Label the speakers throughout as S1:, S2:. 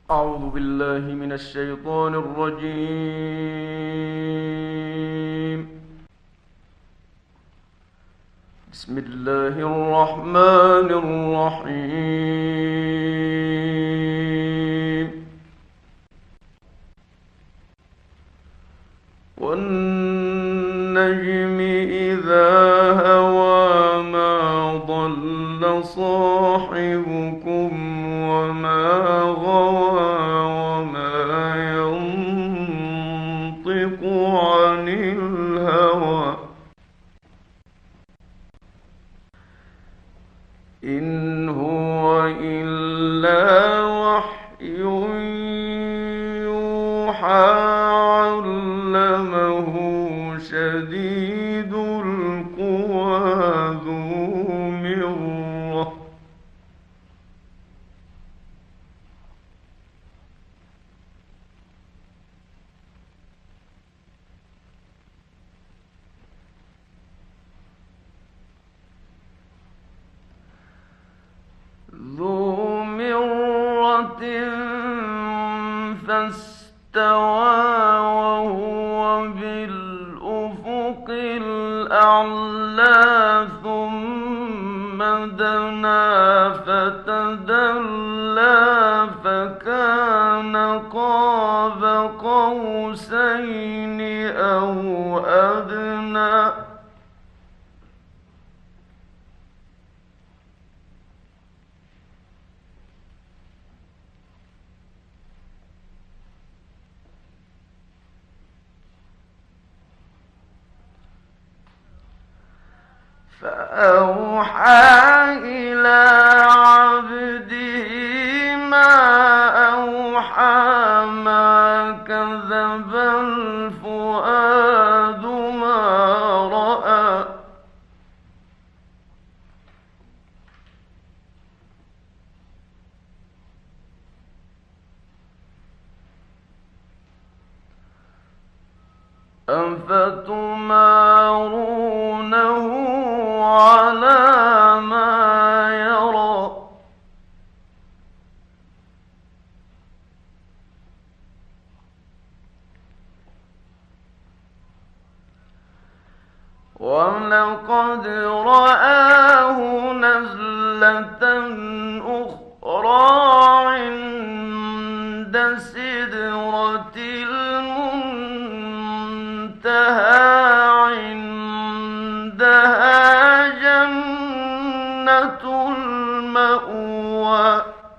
S1: أعوذ بالله من الشيطان الرجيم. بسم الله الرحمن الرحيم. والنجم إذا هوى ما ضل صاحبكم وما غوى وما ينطق عن الهوى إن هو إلا وحي يوحى علمه شديد القوى ذو مرة ذو مرة فاستوى وهو بالأفق الأعلى ثم دنا فتدلى فكان قاب قوسين أو أدنى فأوحى إلى عبده ما أوحى ما كذب الفؤاد ما رأى أفتمارونه على ما يرى ولقد رآه نزلة أخرى عند سدرة المنتهى عندها جنة المأوى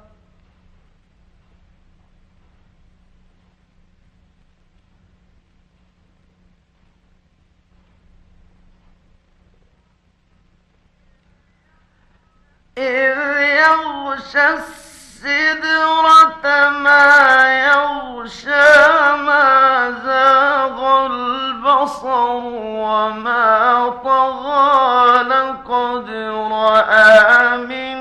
S1: إذ يغشى السدرة ما يغشى ما زاغ البصر وما طغى لقد رأى من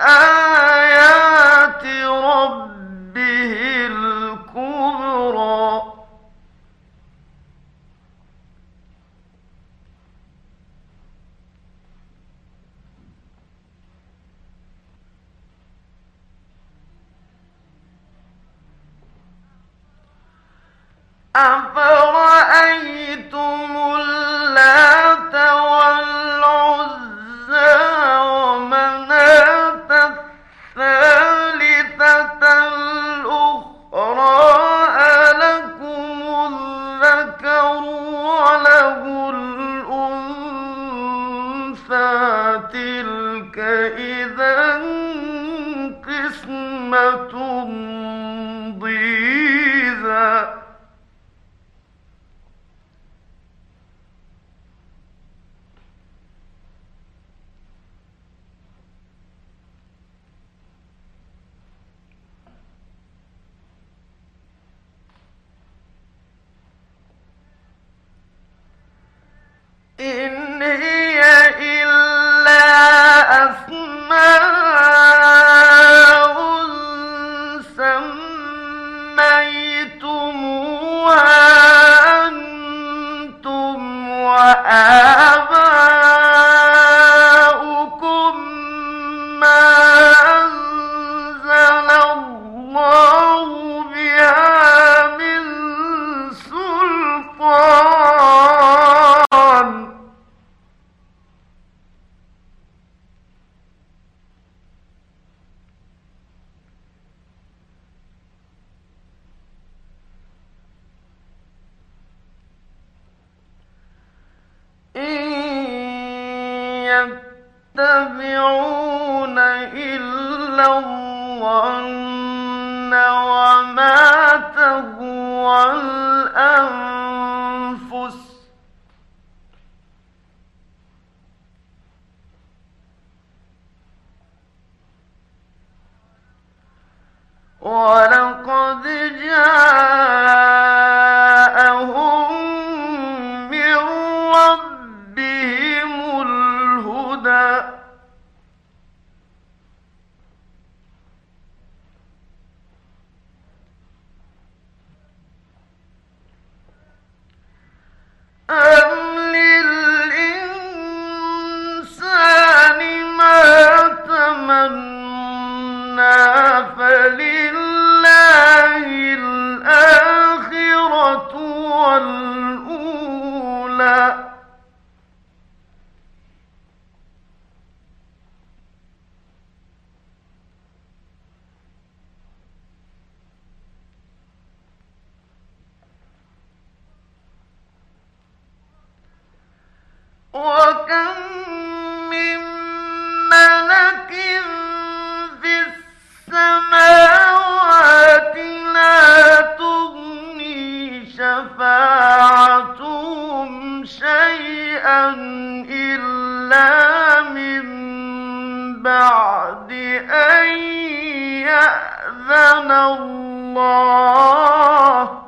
S1: آيات ربه الكبرى أفرأيتم اللات والعزى ومناة الثالثة الأخرى ألكم الذكر وله الأنثى تلك إذا قسمة ضيزى إن هي إلا أسماء سميتموها يتبعون إلا الظن وما تهوى الأنفس ولقد جاءهم من ربهم الهدى أم للإنسان ما تمنى فلله الآخرة والأولى وكم من ملك في السماوات لا تغني شفاعتهم شيئا إلا من بعد أن يأذن الله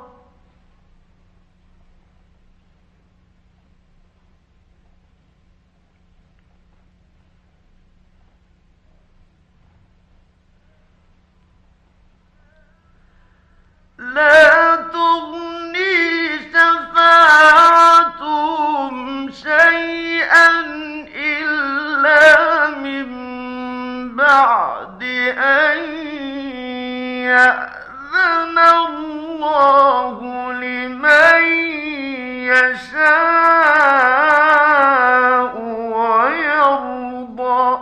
S1: لا تغني شفاعتهم شيئا إلا من بعد أن يأذن الله لمن يشاء ويرضى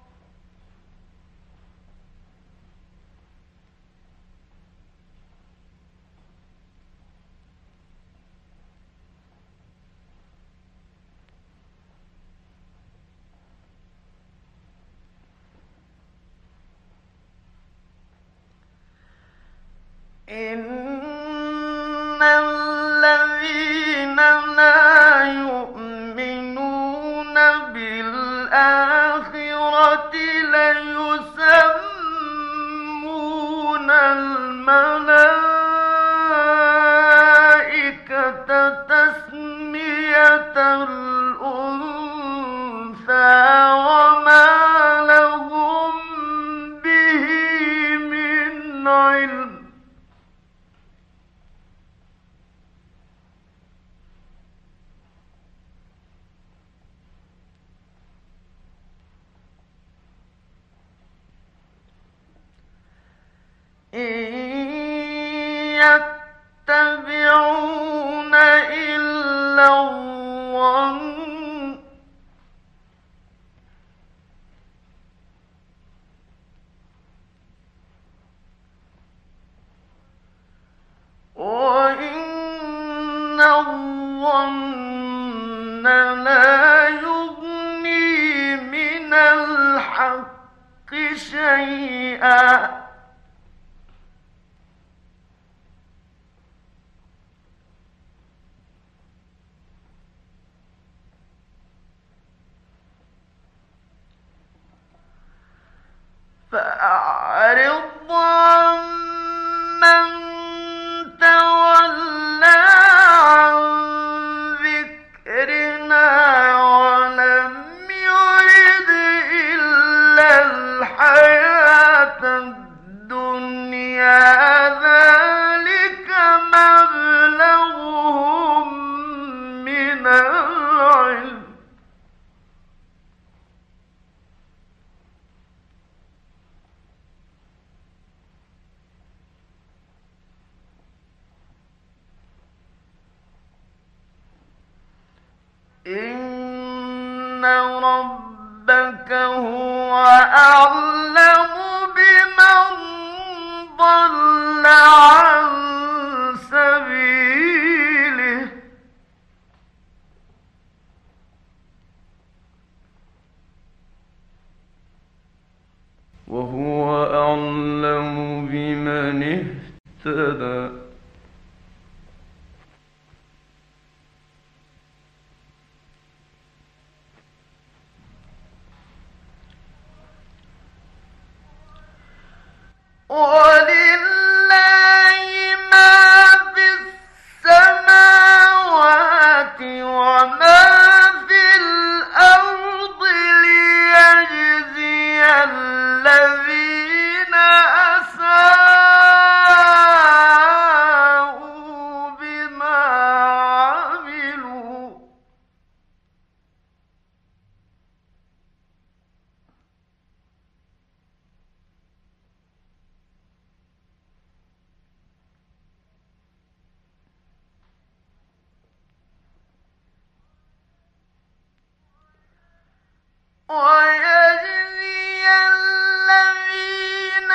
S1: إن الذين لا يؤمنون بالآخرة ليسمون الملائكة تسمية الأنثى وما لهم به من علم إن يتبعون إلا الظن وإن الظن لا يغني من الحق شيئا فأعرض عمن تولى عن ذكرنا ولم يرد إلا الحياة الدنيا ذلك مبلغهم من العلم إن ربك هو أعلم بمن ضل عن سبيله بمن اهتدى. ولله ما في السماوات وما في الأرض ليجزي الذين أساءوا بما عملوا. ويجزي الذين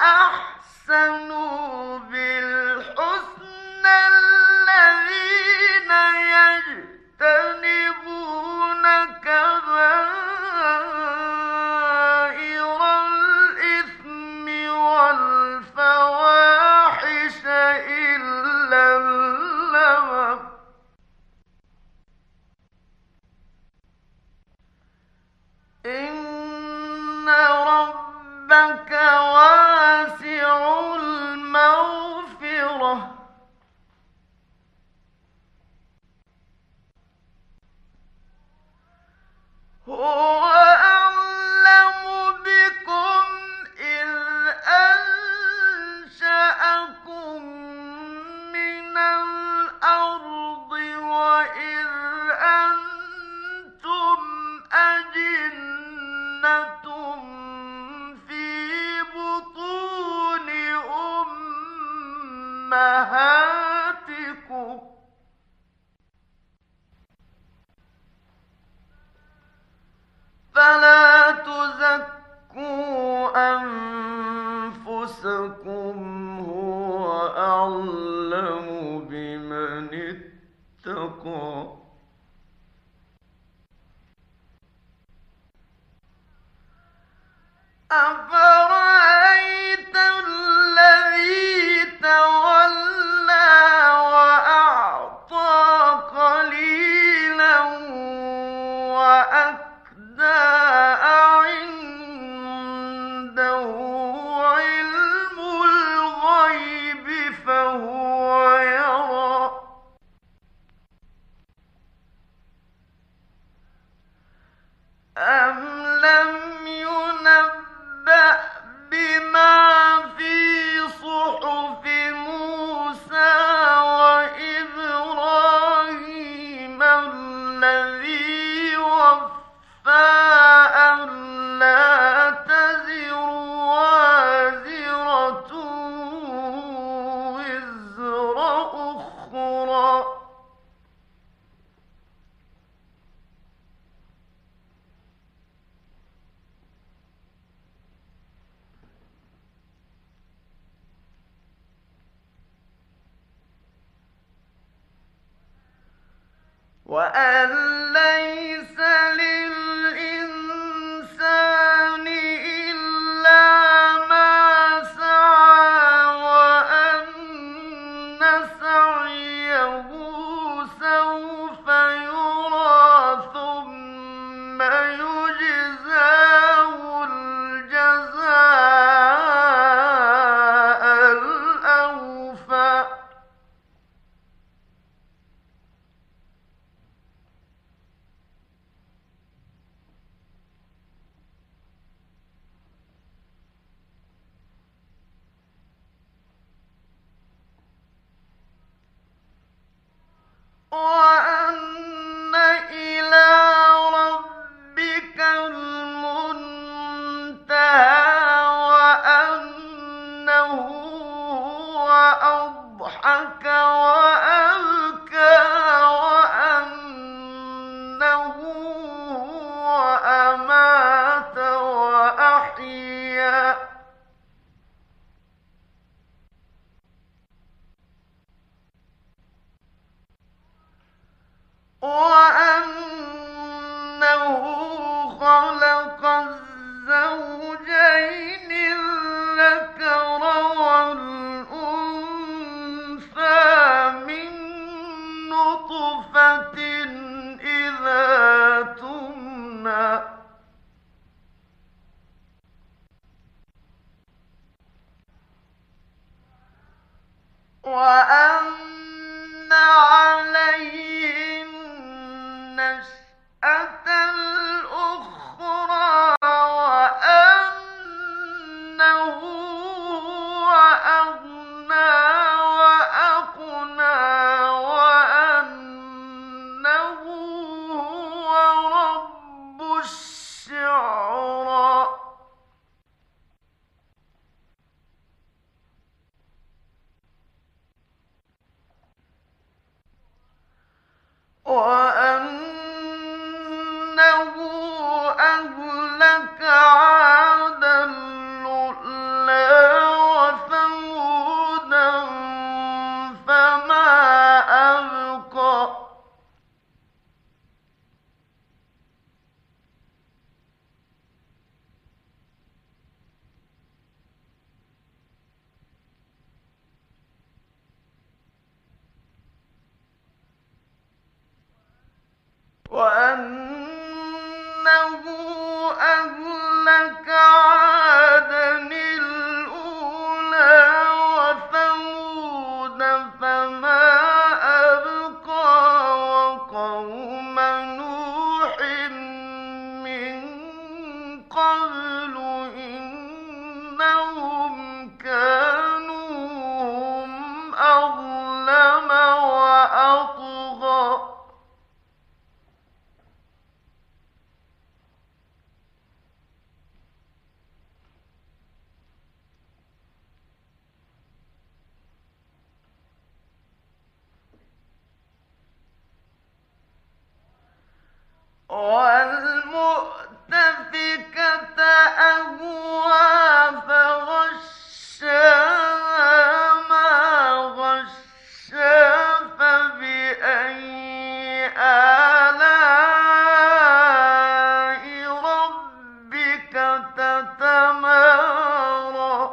S1: أحسنوا بالحسنى الذين يجتنبون كبائر الإثم والفواحش إلا اللمم. إن ربك واسع المغفرة. هو أعلم بكم إذ أنشأكم من الأرض وإذ أنتم أجنة في بطون أمهاتكم. فلا تزكوا أنفسكم هو أعلم بمن اتقى. أفرأيت الذي تولى وأعطى قليلا وأكدى عنده علم الغيب فهو يرى. أم لم ينبأ بما في صحف موسى وإبراهيم الذي وفى ألا تزر وازرة وزر أخرى. وأن ليس للإنسان إلا ما سعى وأن سعيه سوف يرى ثم يجزاه الجزاء الأوفى. وأن إلى ربك المنتهى وأنه هو أضحك وأبكى وأنه هو أمات وأحيا. وأنه خلق الزوجين الذكر والأنثى وأن عليه النشأة الأخرى وأنه هو أغنى وأقنى وأنه هو رب الشعرى وأنه أهلك عادا الأولى وثمودا فما أبقى وأنه أهلك عادا الأولى وثمود فما أبقى وقوم نوح من قبل إنهم كانوا هم أظلم وأطغى والمؤتفكة أهوى فغشاها ما غشا فبأي آلاء ربك تتمارى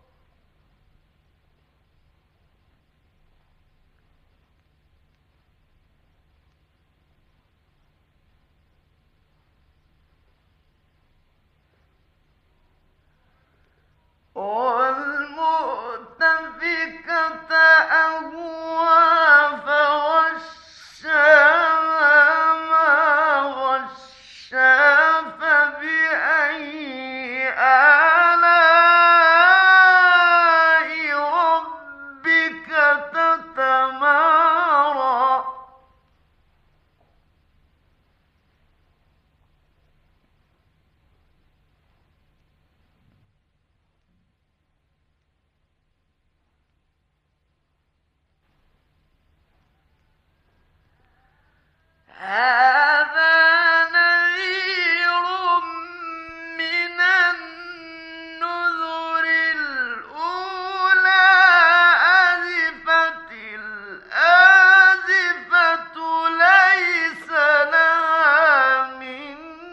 S1: والمؤتفكة أهوى فغشاها ما غشا فبأي آلاء ربك تتمارى هذا نذير من النذر الأولى أزفت الآزفة ليس لها من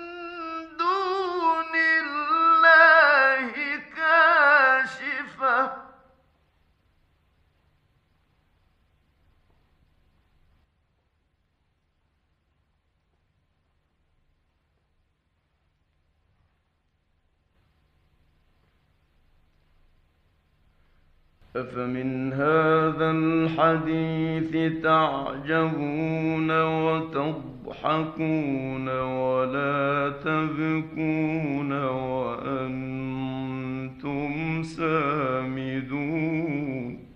S1: دون الله كاشفة أفمن هذا الحديث تعجبون وتضحكون ولا تبكون وأنتم سامدون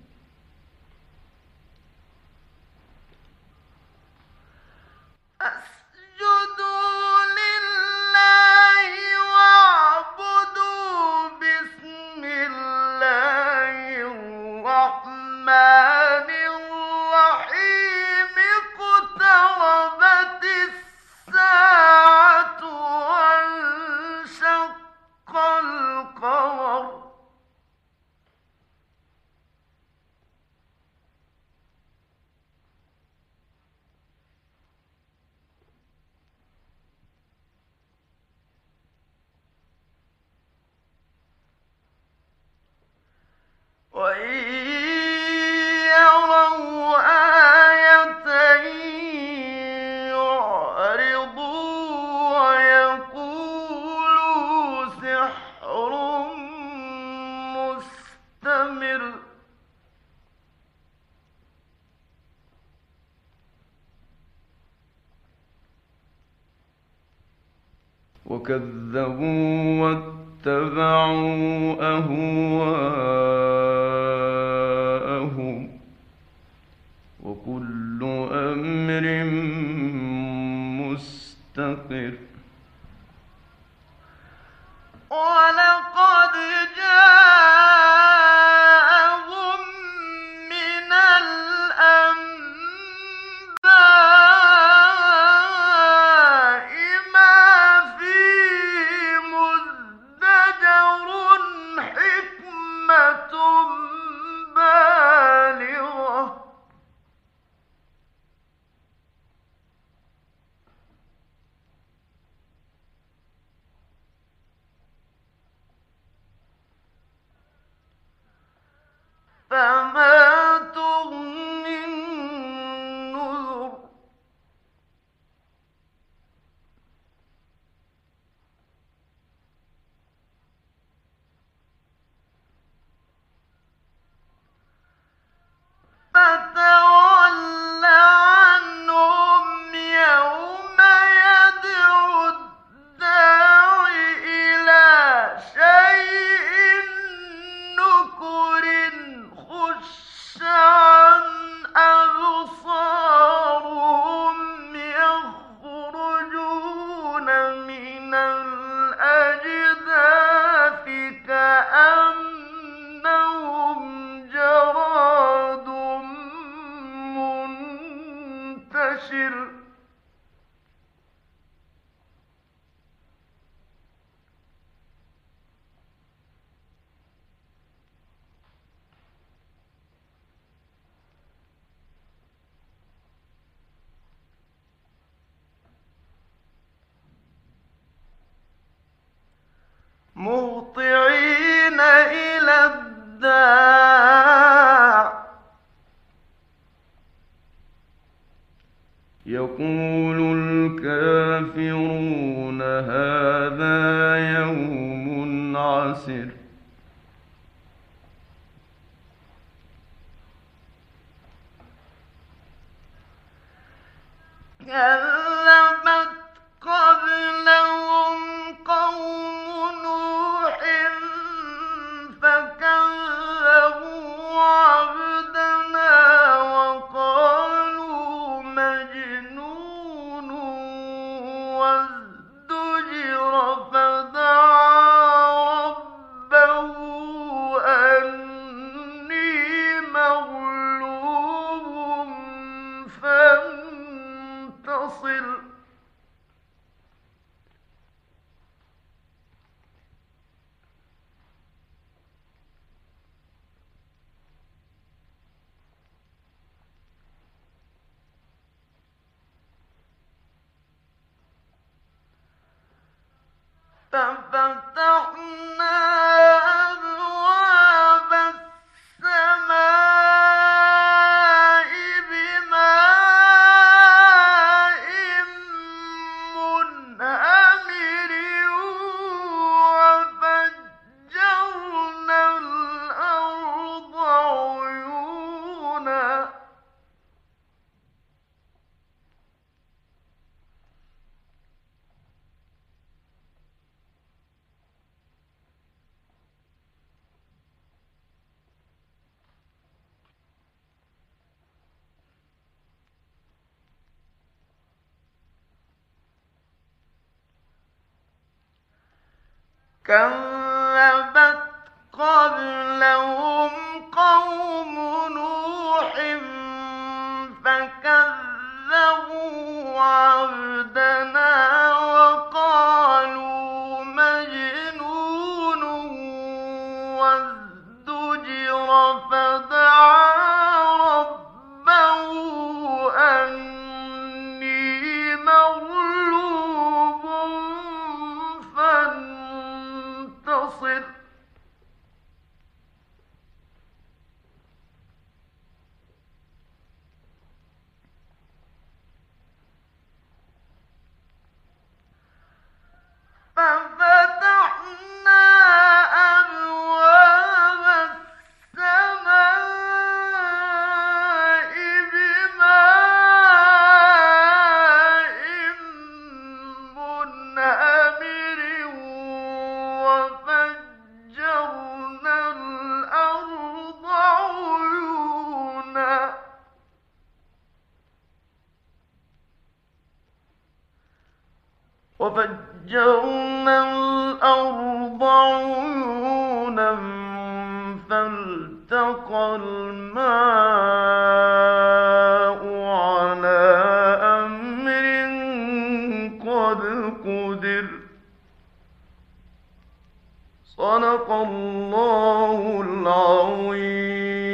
S1: اسجدوا لله واعبدوا بسم الله الرحمن الرحيم اقتربت الساعة وانشق القمر وإن
S2: وكذبوا واتبعوا أهواءهم وكل أمر مستقر.
S1: ولقد جاءهم من الأنباء ما فيه مزدجر، حكمة بالغة. فما تغني النذر. فتول عنهم يوم يدعو الداع إلى شيء نكر. خش عن أبصارهم يخرجون من الأجداث كأنهم جراد منتشر. مهطعين إلى الداع
S2: يقول الكافرون هذا يوم عسر.
S1: كذبت قبلهم قوم نوح فكذبوا عبدنا وقالوا مجنون وازدجر. فدعا ربه أني مغلوب فانتصر. ففتحنا أبواب السماء بماء منهمر وفجرنا الأرض عيونا. كذبت قبلهم قوم نوح فكذبوا عبدنا وقالوا مجنون وازدجر. فدعا ربه أني مغلوب فانتصر. ففتحنا أبواب السماء وفجرنا الأرض عيونا فالتقى الماء على أمر قد قدر صدق الله العظيم.